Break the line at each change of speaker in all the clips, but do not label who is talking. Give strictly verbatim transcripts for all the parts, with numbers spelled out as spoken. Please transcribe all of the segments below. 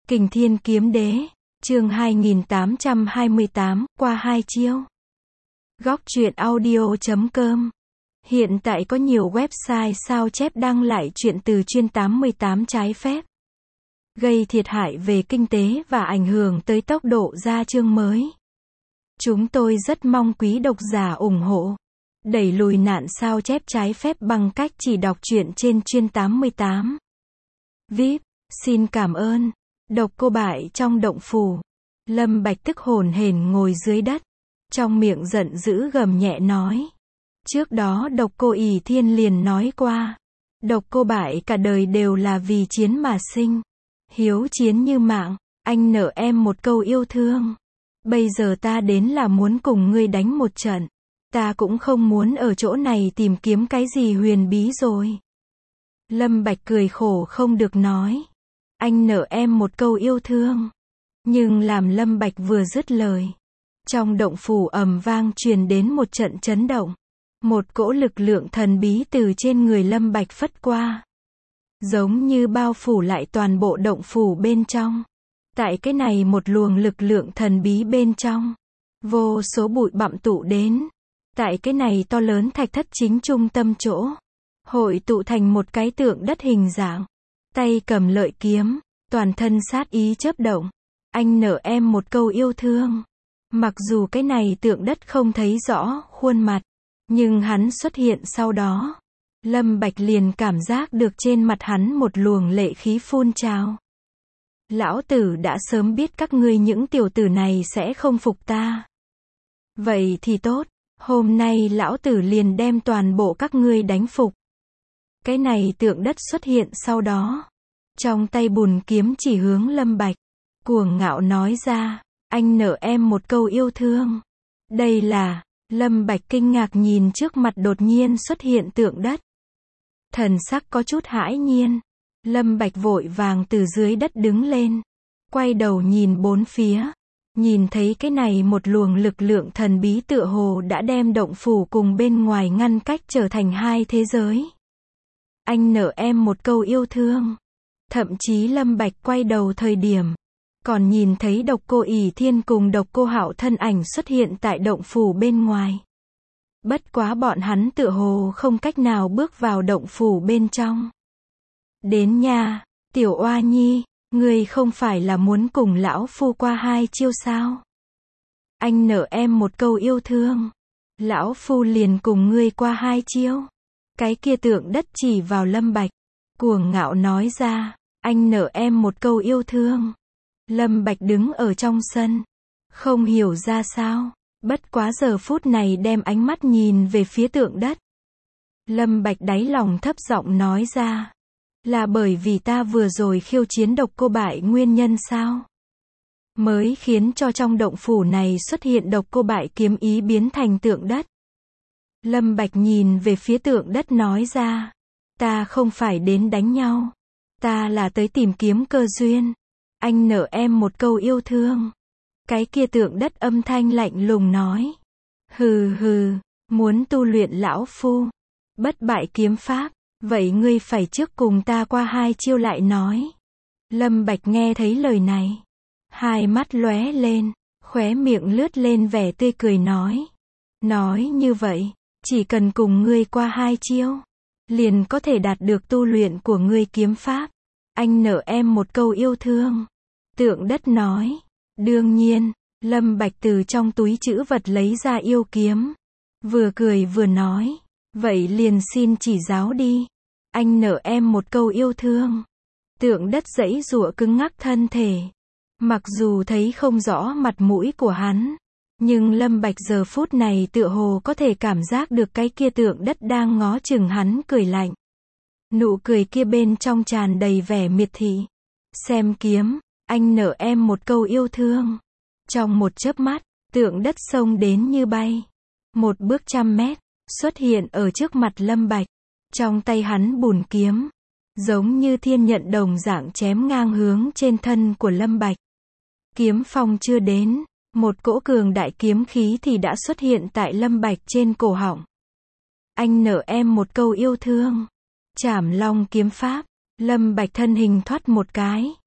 Kình Thiên Kiếm Đế, chương hai nghìn tám trăm hai mươi tám, qua hai chiêu. Góc truyện audio chấm com. Hiện tại có nhiều website sao chép đăng lại truyện từ chuyên tám mươi tám trái phép, gây thiệt hại về kinh tế và ảnh hưởng tới tốc độ ra chương mới. Chúng tôi rất mong quý độc giả ủng hộ, đẩy lùi nạn sao chép trái phép bằng cách chỉ đọc truyện trên chuyên tám mươi tám. vê i pê, xin cảm ơn. Độc Cô Bại trong động phủ. Lâm Bạch tức hồn hển ngồi dưới đất, trong miệng giận dữ gầm nhẹ nói. Trước đó Độc Cô ỷ Thiên liền nói qua, Độc Cô Bại cả đời đều là vì chiến mà sinh, hiếu chiến như mạng, anh nợ em một câu yêu thương. Bây giờ ta đến là muốn cùng ngươi đánh một trận, ta cũng không muốn ở chỗ này tìm kiếm cái gì huyền bí rồi. Lâm Bạch cười khổ không được nói, anh nợ em một câu yêu thương. Nhưng làm Lâm Bạch vừa dứt lời, trong động phủ ầm vang truyền đến một trận chấn động. Một cỗ lực lượng thần bí từ trên người Lâm Bạch phất qua, giống như bao phủ lại toàn bộ động phủ bên trong. Tại cái này một luồng lực lượng thần bí bên trong, vô số bụi bặm tụ đến. Tại cái này to lớn thạch thất chính trung tâm chỗ, hội tụ thành một cái tượng đất hình dạng, tay cầm lợi kiếm, toàn thân sát ý chớp động. Anh nợ em một câu yêu thương. Mặc dù cái này tượng đất không thấy rõ khuôn mặt, nhưng hắn xuất hiện sau đó, Lâm Bạch liền cảm giác được trên mặt hắn một luồng lệ khí phun trào. Lão tử đã sớm biết các ngươi những tiểu tử này sẽ không phục ta. Vậy thì tốt, hôm nay lão tử liền đem toàn bộ các ngươi đánh phục. Cái này tượng đất xuất hiện sau đó, trong tay bùn kiếm chỉ hướng Lâm Bạch, cuồng ngạo nói ra, anh nợ em một câu yêu thương. Đây là, Lâm Bạch kinh ngạc nhìn trước mặt đột nhiên xuất hiện tượng đất. Thần sắc có chút hãi nhiên. Lâm Bạch vội vàng từ dưới đất đứng lên, quay đầu nhìn bốn phía, nhìn thấy cái này một luồng lực lượng thần bí tựa hồ đã đem động phủ cùng bên ngoài ngăn cách trở thành hai thế giới. Anh nợ em một câu yêu thương. Thậm chí Lâm Bạch quay đầu thời điểm, còn nhìn thấy Độc Cô ỷ Thiên cùng Độc Cô Hạo thân ảnh xuất hiện tại động phủ bên ngoài. Bất quá bọn hắn tựa hồ không cách nào bước vào động phủ bên trong. Đến nha, tiểu oa nhi, ngươi không phải là muốn cùng lão phu qua hai chiêu sao? Anh nợ em một câu yêu thương, lão phu liền cùng ngươi qua hai chiêu. Cái kia tượng đất chỉ vào Lâm Bạch, cuồng ngạo nói ra, anh nợ em một câu yêu thương. Lâm Bạch đứng ở trong sân, không hiểu ra sao, bất quá giờ phút này đem ánh mắt nhìn về phía tượng đất. Lâm Bạch đáy lòng thấp giọng nói ra, là bởi vì ta vừa rồi khiêu chiến Độc Cô Bại nguyên nhân sao? Mới khiến cho trong động phủ này xuất hiện Độc Cô Bại kiếm ý biến thành tượng đất. Lâm Bạch nhìn về phía tượng đất nói ra, ta không phải đến đánh nhau, ta là tới tìm kiếm cơ duyên. Anh nợ em một câu yêu thương. Cái kia tượng đất âm thanh lạnh lùng nói, hừ hừ, muốn tu luyện lão phu bất bại kiếm pháp, vậy ngươi phải trước cùng ta qua hai chiêu lại nói. Lâm Bạch nghe thấy lời này, hai mắt lóe lên, khóe miệng lướt lên vẻ tươi cười nói, nói như vậy, chỉ cần cùng ngươi qua hai chiêu, liền có thể đạt được tu luyện của ngươi kiếm pháp. Anh nợ em một câu yêu thương. Tượng đất nói, đương nhiên. Lâm Bạch từ trong túi trữ vật lấy ra yêu kiếm, vừa cười vừa nói, vậy liền xin chỉ giáo đi. Anh nợ em một câu yêu thương. Tượng đất giãy giụa cứng ngắc thân thể, mặc dù thấy không rõ mặt mũi của hắn, nhưng Lâm Bạch giờ phút này tựa hồ có thể cảm giác được cái kia tượng đất đang ngó chừng hắn cười lạnh. Nụ cười kia bên trong tràn đầy vẻ miệt thị. Xem kiếm, anh nợ em một câu yêu thương. Trong một chớp mắt, tượng đất xông đến như bay, một bước trăm mét, xuất hiện ở trước mặt Lâm Bạch. Trong tay hắn bùn kiếm, giống như thiên nhận đồng dạng chém ngang hướng trên thân của Lâm Bạch. Kiếm phong chưa đến, một cỗ cường đại kiếm khí thì đã xuất hiện tại Lâm Bạch trên cổ họng. Anh nợ em một câu yêu thương. Trảm Long kiếm pháp. Lâm Bạch thân hình thoát một cái,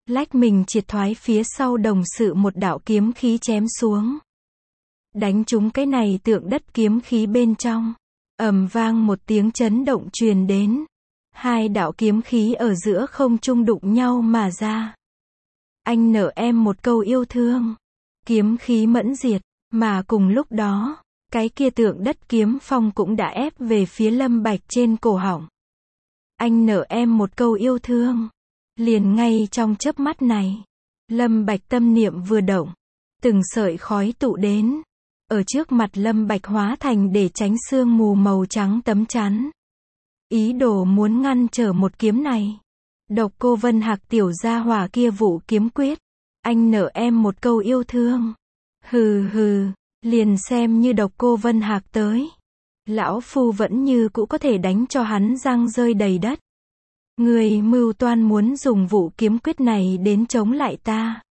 lách mình triệt thoái phía sau đồng sự một đạo kiếm khí chém xuống. Đánh trúng cái này tượng đất kiếm khí bên trong. Ầm vang một tiếng chấn động truyền đến. Hai đạo kiếm khí ở giữa không trung đụng nhau mà ra. Anh nợ em một câu yêu thương. Kiếm khí mẫn diệt, mà cùng lúc đó, cái kia tượng đất kiếm phong cũng đã ép về phía Lâm Bạch trên cổ họng. Anh nợ em một câu yêu thương. Liền ngay trong chớp mắt này, Lâm Bạch tâm niệm vừa động, từng sợi khói tụ đến, ở trước mặt Lâm Bạch hóa thành để tránh sương mù màu trắng tấm chắn. Ý đồ muốn ngăn trở một kiếm này. Độc Cô Vân Hạc tiểu gia hỏa kia vụ kiếm quyết. Anh nợ em một câu yêu thương. Hừ hừ, liền xem như Độc Cô Vân Hạc tới. Lão phu vẫn như cũ có thể đánh cho hắn răng rơi đầy đất. Người mưu toan muốn dùng vụ kiếm quyết này đến chống lại ta.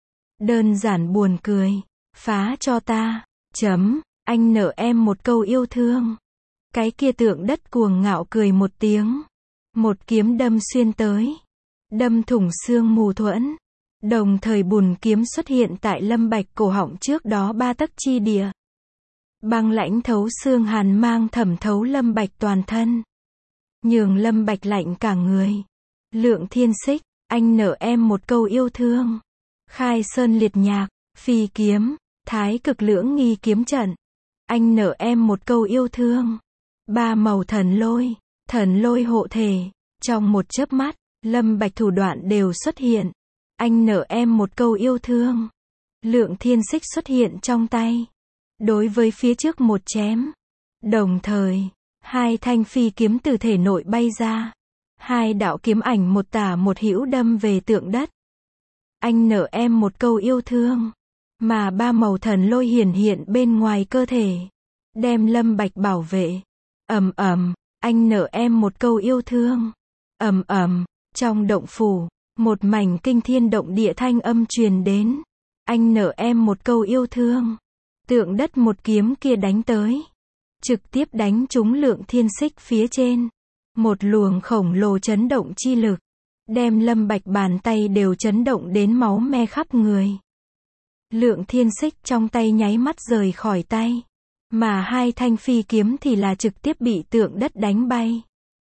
Đơn giản buồn cười. Phá cho ta. Chấm, anh nợ em một câu yêu thương. Cái kia tượng đất cuồng ngạo cười một tiếng. Một kiếm đâm xuyên tới. Đâm thủng xương mù thuẫn. Đồng thời bùn kiếm xuất hiện tại Lâm Bạch cổ họng trước đó ba tấc chi địa. Băng lãnh thấu xương hàn mang thẩm thấu Lâm Bạch toàn thân. Nhường Lâm Bạch lạnh cả người. Lượng Thiên Xích, anh nợ em một câu yêu thương. Khai Sơn Liệt Nhạc, Phi Kiếm, Thái Cực Lưỡng Nghi kiếm trận. Anh nợ em một câu yêu thương. Ba màu thần lôi, thần lôi hộ thể. Trong một chớp mắt, Lâm Bạch thủ đoạn đều xuất hiện. Anh nợ em một câu yêu thương. Lượng Thiên Xích xuất hiện trong tay. Đối với phía trước một chém. Đồng thời, hai thanh phi kiếm từ thể nội bay ra. Hai đạo kiếm ảnh một tả một hữu đâm về tượng đất. Anh nợ em một câu yêu thương. Mà ba màu thần lôi hiển hiện bên ngoài cơ thể. Đem Lâm Bạch bảo vệ. Ầm ầm, anh nợ em một câu yêu thương. Ầm ầm, trong động phủ, một mảnh kinh thiên động địa thanh âm truyền đến. Anh nợ em một câu yêu thương. Tượng đất một kiếm kia đánh tới. Trực tiếp đánh trúng Lượng Thiên Xích phía trên. Một luồng khổng lồ chấn động chi lực. Đem Lâm Bạch bàn tay đều chấn động đến máu me khắp người. Lượng Thiên Xích trong tay nháy mắt rời khỏi tay. Mà hai thanh phi kiếm thì là trực tiếp bị tượng đất đánh bay.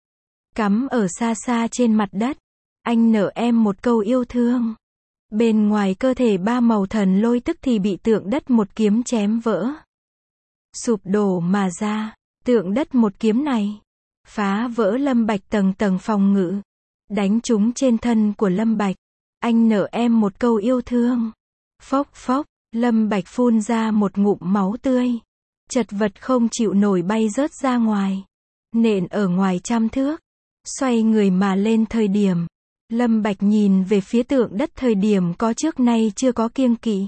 Cắm ở xa xa trên mặt đất. Anh nợ em một câu yêu thương. Bên ngoài cơ thể ba màu thần lôi tức thì bị tượng đất một kiếm chém vỡ. Sụp đổ mà ra. Tượng đất một kiếm này. Phá vỡ Lâm Bạch tầng tầng phòng ngự. Đánh trúng trên thân của Lâm Bạch. Anh nợ em một câu yêu thương. Phốc phốc. Lâm Bạch phun ra một ngụm máu tươi. Chật vật không chịu nổi bay rớt ra ngoài. Nện ở ngoài trăm thước. Xoay người mà lên thời điểm. Lâm Bạch nhìn về phía tượng đất thời điểm có trước nay chưa có kiêng kỵ.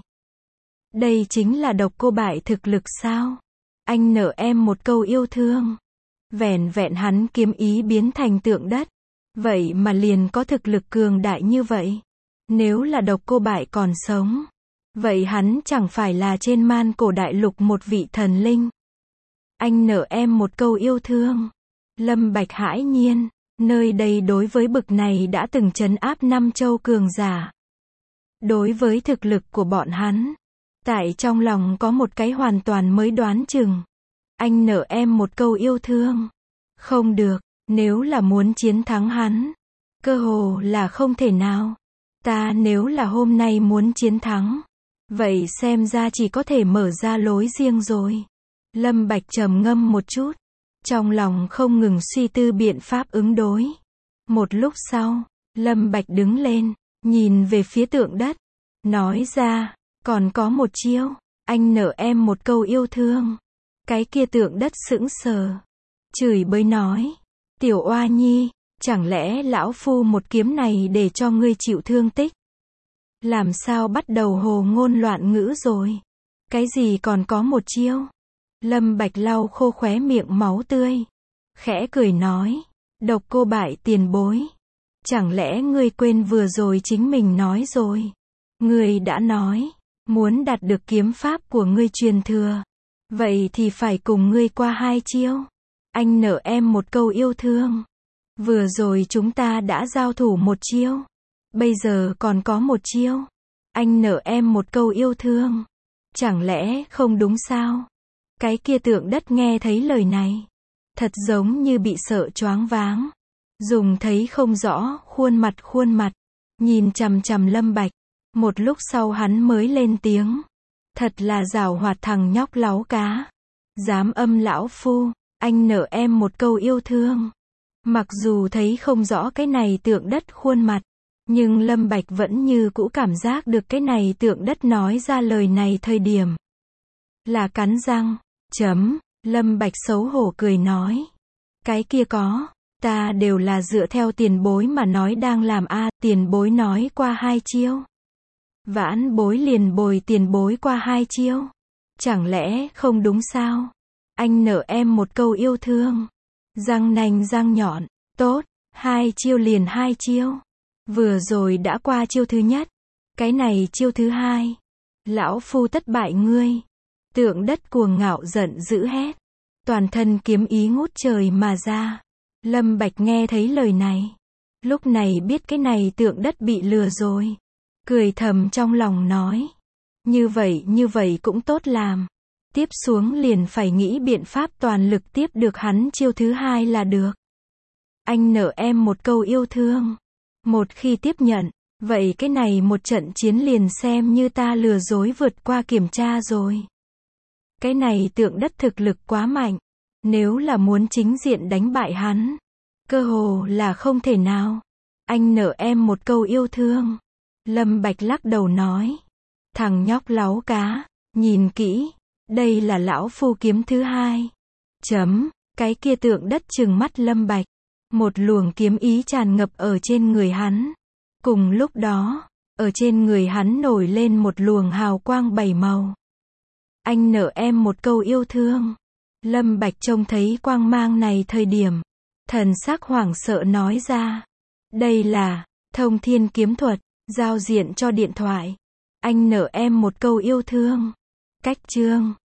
Đây chính là Độc Cô Bại thực lực sao? Anh nợ em một câu yêu thương. Vẻn vẹn hắn kiếm ý biến thành tượng đất. Vậy mà liền có thực lực cường đại như vậy. Nếu là Độc Cô Bại còn sống. Vậy hắn chẳng phải là trên man cổ đại lục một vị thần linh. Anh nợ em một câu yêu thương. Lâm Bạch hãi nhiên. Nơi đây đối với bực này đã từng trấn áp năm châu cường giả. Đối với thực lực của bọn hắn. Tại trong lòng có một cái hoàn toàn mới đoán chừng. Anh nợ em một câu yêu thương. Không được, nếu là muốn chiến thắng hắn. Cơ hồ là không thể nào. Ta nếu là hôm nay muốn chiến thắng. Vậy xem ra chỉ có thể mở ra lối riêng rồi. Lâm Bạch trầm ngâm một chút. Trong lòng không ngừng suy tư biện pháp ứng đối. Một lúc sau, Lâm Bạch đứng lên, nhìn về phía tượng đất. Nói ra, còn có một chiêu. Anh nợ em một câu yêu thương. Cái kia tượng đất sững sờ. Chửi bới nói. Tiểu oa nhi, chẳng lẽ lão phu một kiếm này để cho ngươi chịu thương tích? Làm sao bắt đầu hồ ngôn loạn ngữ rồi? Cái gì còn có một chiêu? Lâm Bạch lau khô khóe miệng máu tươi. Khẽ cười nói. Độc Cô Bại tiền bối. Chẳng lẽ ngươi quên vừa rồi chính mình nói rồi? Ngươi đã nói. Muốn đạt được kiếm pháp của ngươi truyền thừa. Vậy thì phải cùng ngươi qua hai chiêu. Anh nợ em một câu yêu thương. Vừa rồi chúng ta đã giao thủ một chiêu. Bây giờ còn có một chiêu. Anh nợ em một câu yêu thương. Chẳng lẽ không đúng sao? Cái kia tượng đất nghe thấy lời này. Thật giống như bị sợ choáng váng. Dùng thấy không rõ, khuôn mặt khuôn mặt. Nhìn chằm chằm Lâm Bạch. Một lúc sau hắn mới lên tiếng. Thật là giảo hoạt thằng nhóc láu cá. Dám âm lão phu, anh nợ em một câu yêu thương. Mặc dù thấy không rõ cái này tượng đất khuôn mặt. Nhưng Lâm Bạch vẫn như cũ cảm giác được cái này tượng đất nói ra lời này thời điểm. Là cắn răng. Chấm. Lâm Bạch xấu hổ cười nói. Cái kia có. Ta đều là dựa theo tiền bối mà nói đang làm a. Tiền bối nói qua hai chiêu. Vãn bối liền bồi tiền bối qua hai chiêu. Chẳng lẽ không đúng sao? Anh nợ em một câu yêu thương. Răng nanh răng nhọn. Tốt. Hai chiêu liền hai chiêu. Vừa rồi đã qua chiêu thứ nhất. Cái này chiêu thứ hai. Lão phu tất bại ngươi. Tượng đất cuồng ngạo giận dữ hét. Toàn thân kiếm ý ngút trời mà ra. Lâm Bạch nghe thấy lời này. Lúc này biết cái này tượng đất bị lừa rồi. Cười thầm trong lòng nói. Như vậy như vậy cũng tốt làm. Tiếp xuống liền phải nghĩ biện pháp toàn lực tiếp được hắn chiêu thứ hai là được. Anh nợ em một câu yêu thương. Một khi tiếp nhận, vậy cái này một trận chiến liền xem như ta lừa dối vượt qua kiểm tra rồi. Cái này tượng đất thực lực quá mạnh. Nếu là muốn chính diện đánh bại hắn, cơ hồ là không thể nào. Anh nợ em một câu yêu thương. Lâm Bạch lắc đầu nói. Thằng nhóc láu cá, nhìn kỹ. Đây là lão phu kiếm thứ hai. Chấm. Cái kia tượng đất trừng mắt Lâm Bạch. Một luồng kiếm ý tràn ngập ở trên người hắn. Cùng lúc đó, ở trên người hắn nổi lên một luồng hào quang bảy màu. Anh nợ em một câu yêu thương. Lâm Bạch trông thấy quang mang này thời điểm. Thần sắc hoảng sợ nói ra. Đây là thông thiên kiếm thuật, giao diện cho điện thoại. Anh nợ em một câu yêu thương. Cách chương